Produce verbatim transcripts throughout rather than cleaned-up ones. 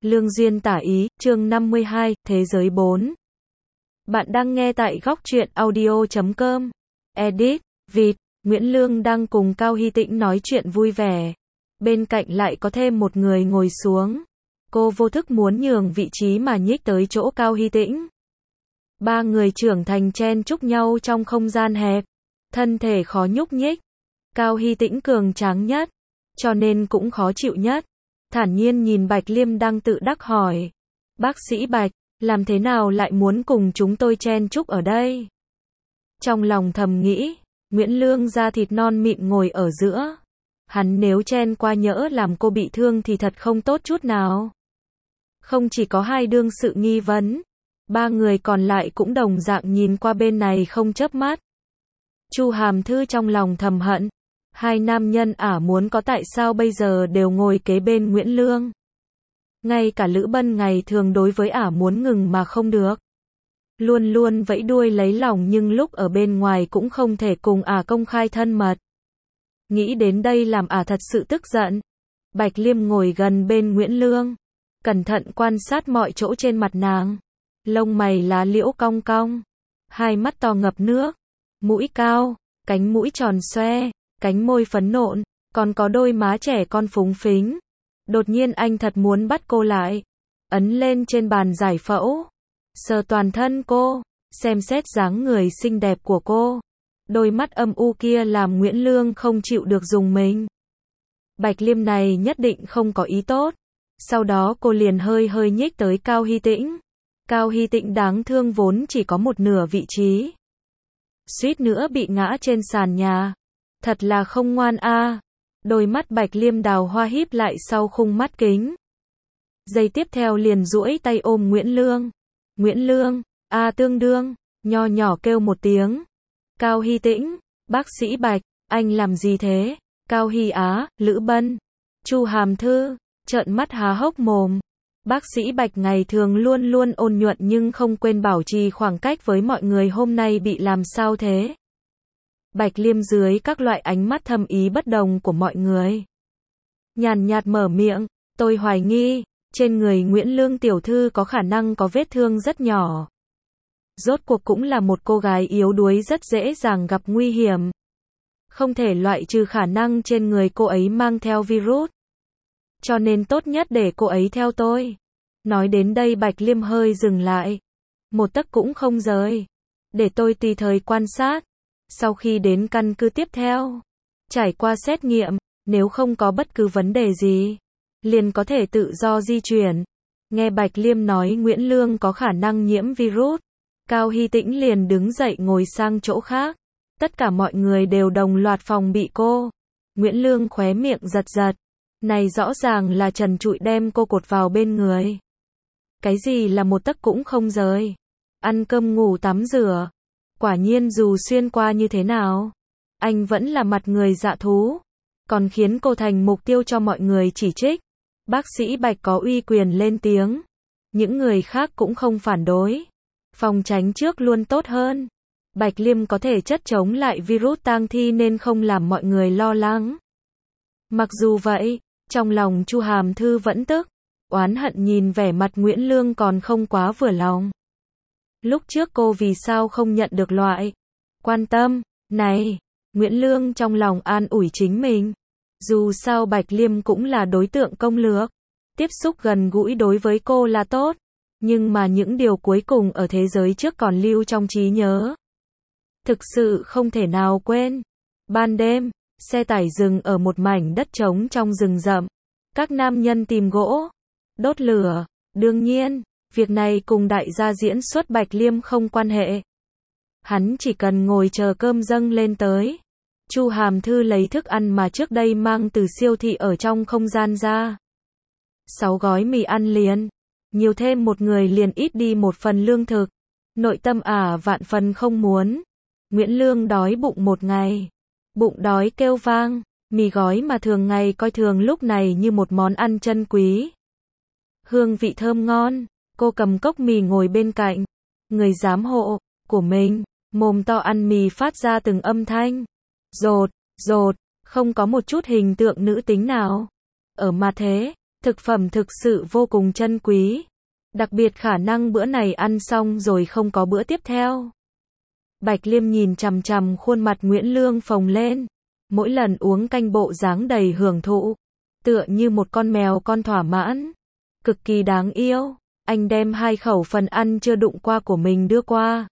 Lương duyên tả ý, chương năm mươi hai, Thế giới bốn. Bạn đang nghe tại góc truyện audio chấm com. Edit, Vịt, Nguyễn Lương đang cùng Cao Hy Tĩnh nói chuyện vui vẻ. Bên cạnh lại có thêm một người ngồi xuống. Cô vô thức muốn nhường vị trí mà nhích tới chỗ Cao Hy Tĩnh. Ba người trưởng thành chen chúc nhau trong không gian hẹp. Thân thể khó nhúc nhích. Cao Hy Tĩnh cường tráng nhất, cho nên cũng khó chịu nhất. Thản nhiên nhìn Bạch Liêm đang tự đắc hỏi. Bác sĩ Bạch, làm thế nào lại muốn cùng chúng tôi chen chúc ở đây? Trong lòng thầm nghĩ, Nguyễn Lương da thịt non mịn ngồi ở giữa. Hắn nếu chen qua nhỡ làm cô bị thương thì thật không tốt chút nào. Không chỉ có hai đương sự nghi vấn, ba người còn lại cũng đồng dạng nhìn qua bên này không chớp mắt. Chu Hàm Thư trong lòng thầm hận. Hai nam nhân ả muốn có tại sao bây giờ đều ngồi kế bên Nguyễn Lương. Ngay cả Lữ Bân ngày thường đối với ả muốn ngừng mà không được. Luôn luôn vẫy đuôi lấy lòng nhưng lúc ở bên ngoài cũng không thể cùng ả công khai thân mật. Nghĩ đến đây làm ả thật sự tức giận. Bạch Liêm ngồi gần bên Nguyễn Lương, cẩn thận quan sát mọi chỗ trên mặt nàng. Lông mày lá liễu cong cong, hai mắt to ngập nước, mũi cao, cánh mũi tròn xoe, cánh môi phấn nộn, còn có đôi má trẻ con phúng phính. Đột nhiên anh thật muốn bắt cô lại, ấn lên trên bàn giải phẫu, sờ toàn thân cô, xem xét dáng người xinh đẹp của cô. Đôi mắt âm u kia làm Nguyễn Lương không chịu được dùng mình. Bạch Liêm này nhất định không có ý tốt. Sau đó cô liền hơi hơi nhích tới Cao Hy Tĩnh. Cao Hy Tĩnh đáng thương vốn chỉ có một nửa vị trí, suýt nữa bị ngã trên sàn nhà. Thật là không ngoan a. À. Đôi mắt Bạch Liêm đào hoa híp lại sau khung mắt kính. Giây tiếp theo liền duỗi tay ôm Nguyễn Lương. Nguyễn Lương, a à, tương đương, nho nhỏ kêu một tiếng. Cao Hy Tĩnh, bác sĩ Bạch, anh làm gì thế? Cao Hy Á, Lữ Bân, Chu Hàm Thư, trợn mắt há hốc mồm. Bác sĩ Bạch ngày thường luôn luôn ôn nhuận nhưng không quên bảo trì khoảng cách với mọi người, hôm nay bị làm sao thế? Bạch Liêm dưới các loại ánh mắt thâm ý bất đồng của mọi người, nhàn nhạt mở miệng, tôi hoài nghi, trên người Nguyễn Lương tiểu thư có khả năng có vết thương rất nhỏ. Rốt cuộc cũng là một cô gái yếu đuối rất dễ dàng gặp nguy hiểm. Không thể loại trừ khả năng trên người cô ấy mang theo virus. Cho nên tốt nhất để cô ấy theo tôi. Nói đến đây Bạch Liêm hơi dừng lại. Một tấc cũng không rời. Để tôi tùy thời quan sát. Sau khi đến căn cứ tiếp theo, trải qua xét nghiệm, nếu không có bất cứ vấn đề gì, liền có thể tự do di chuyển. Nghe Bạch Liêm nói Nguyễn Lương có khả năng nhiễm virus, Cao Hy Tĩnh liền đứng dậy ngồi sang chỗ khác. Tất cả mọi người đều đồng loạt phòng bị cô. Nguyễn Lương khóe miệng giật giật. Này rõ ràng là trần trụi đem cô cột vào bên người. Cái gì là một tấc cũng không rời? Ăn cơm ngủ tắm rửa. Quả nhiên dù xuyên qua như thế nào, anh vẫn là mặt người dạ thú. Còn khiến cô thành mục tiêu cho mọi người chỉ trích. Bác sĩ Bạch có uy quyền lên tiếng. Những người khác cũng không phản đối. Phòng tránh trước luôn tốt hơn. Bạch Liêm có thể chất chống lại virus tang thi nên không làm mọi người lo lắng. Mặc dù vậy, trong lòng Chu Hàm Thư vẫn tức, oán hận nhìn vẻ mặt Nguyễn Lương còn không quá vừa lòng. Lúc trước cô vì sao không nhận được loại quan tâm này? Nguyễn Lương trong lòng an ủi chính mình. Dù sao Bạch Liêm cũng là đối tượng công lược. Tiếp xúc gần gũi đối với cô là tốt. Nhưng mà những điều cuối cùng ở thế giới trước còn lưu trong trí nhớ. Thực sự không thể nào quên. Ban đêm, xe tải dừng ở một mảnh đất trống trong rừng rậm. Các nam nhân tìm gỗ, đốt lửa. Đương nhiên, việc này cùng đại gia diễn xuất Bạch Liêm không quan hệ. Hắn chỉ cần ngồi chờ cơm dâng lên tới. Chu Hàm Thư lấy thức ăn mà trước đây mang từ siêu thị ở trong không gian ra. Sáu gói mì ăn liền. Nhiều thêm một người liền ít đi một phần lương thực. Nội tâm ả vạn phần không muốn. Nguyễn Lương đói bụng một ngày. Bụng đói kêu vang. Mì gói mà thường ngày coi thường lúc này như một món ăn chân quý. Hương vị thơm ngon. Cô cầm cốc mì ngồi bên cạnh. Người giám hộ của mình, mồm to ăn mì phát ra từng âm thanh. Rột, rột, không có một chút hình tượng nữ tính nào. Ở mặt thế, Thực phẩm thực sự vô cùng chân quý. Đặc biệt khả năng bữa này ăn xong rồi không có bữa tiếp theo. Bạch Liêm nhìn chằm chằm khuôn mặt Nguyễn Lương phồng lên. Mỗi lần uống canh bộ dáng đầy hưởng thụ. Tựa như một con mèo con thỏa mãn. Cực kỳ đáng yêu. Anh đem hai khẩu phần ăn chưa đụng qua của mình đưa qua.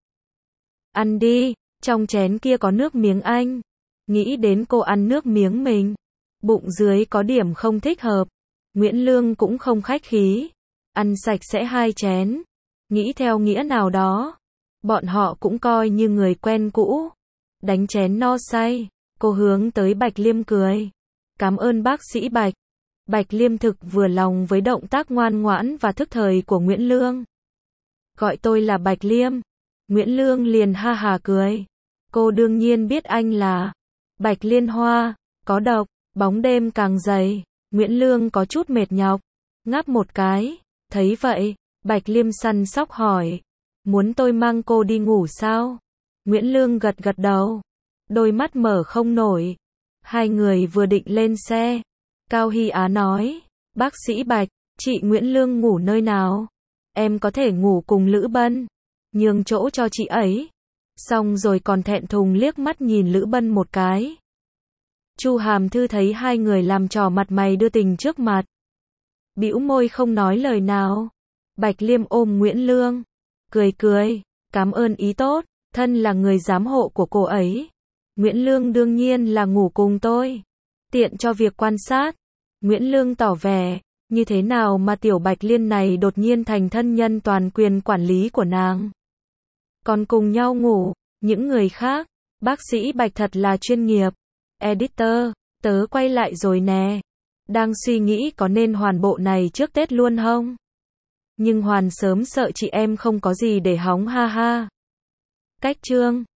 Ăn đi, trong chén kia có nước miếng anh. Nghĩ đến cô ăn nước miếng mình. Bụng dưới có điểm không thích hợp. Nguyễn Lương cũng không khách khí. Ăn sạch sẽ hai chén. Nghĩ theo nghĩa nào đó. Bọn họ cũng coi như người quen cũ. Đánh chén no say. Cô hướng tới Bạch Liêm cười. Cảm ơn bác sĩ Bạch. Bạch Liêm thực vừa lòng với động tác ngoan ngoãn và thức thời của Nguyễn Lương. Gọi tôi là Bạch Liêm. Nguyễn Lương liền ha hà cười. Cô đương nhiên biết anh là Bạch Liên Hoa. Có độc, bóng đêm càng dày. Nguyễn Lương có chút mệt nhọc. Ngáp một cái. Thấy vậy, Bạch Liêm săn sóc hỏi. Muốn tôi mang cô đi ngủ sao? Nguyễn Lương gật gật đầu. Đôi mắt mở không nổi. Hai người vừa định lên xe. Cao Hy Á nói. Bác sĩ Bạch, chị Nguyễn Lương ngủ nơi nào? Em có thể ngủ cùng Lữ Bân. Nhường chỗ cho chị ấy. Xong rồi còn thẹn thùng liếc mắt nhìn Lữ Bân một cái. Chu Hàm Thư thấy hai người làm trò mặt mày đưa tình trước mặt. Bĩu môi không nói lời nào. Bạch Liêm ôm Nguyễn Lương. Cười cười. Cảm ơn ý tốt. Thân là người giám hộ của cô ấy. Nguyễn Lương đương nhiên là ngủ cùng tôi. Tiện cho việc quan sát. Nguyễn Lương tỏ vẻ. Như thế nào mà tiểu Bạch Liên này đột nhiên thành thân nhân toàn quyền quản lý của nàng. Còn cùng nhau ngủ. Những người khác. Bác sĩ Bạch thật là chuyên nghiệp. Editor, tớ quay lại rồi nè. Đang suy nghĩ có nên hoàn bộ này trước Tết luôn không? Nhưng hoàn sớm sợ chị em không có gì để hóng ha ha. Cách chương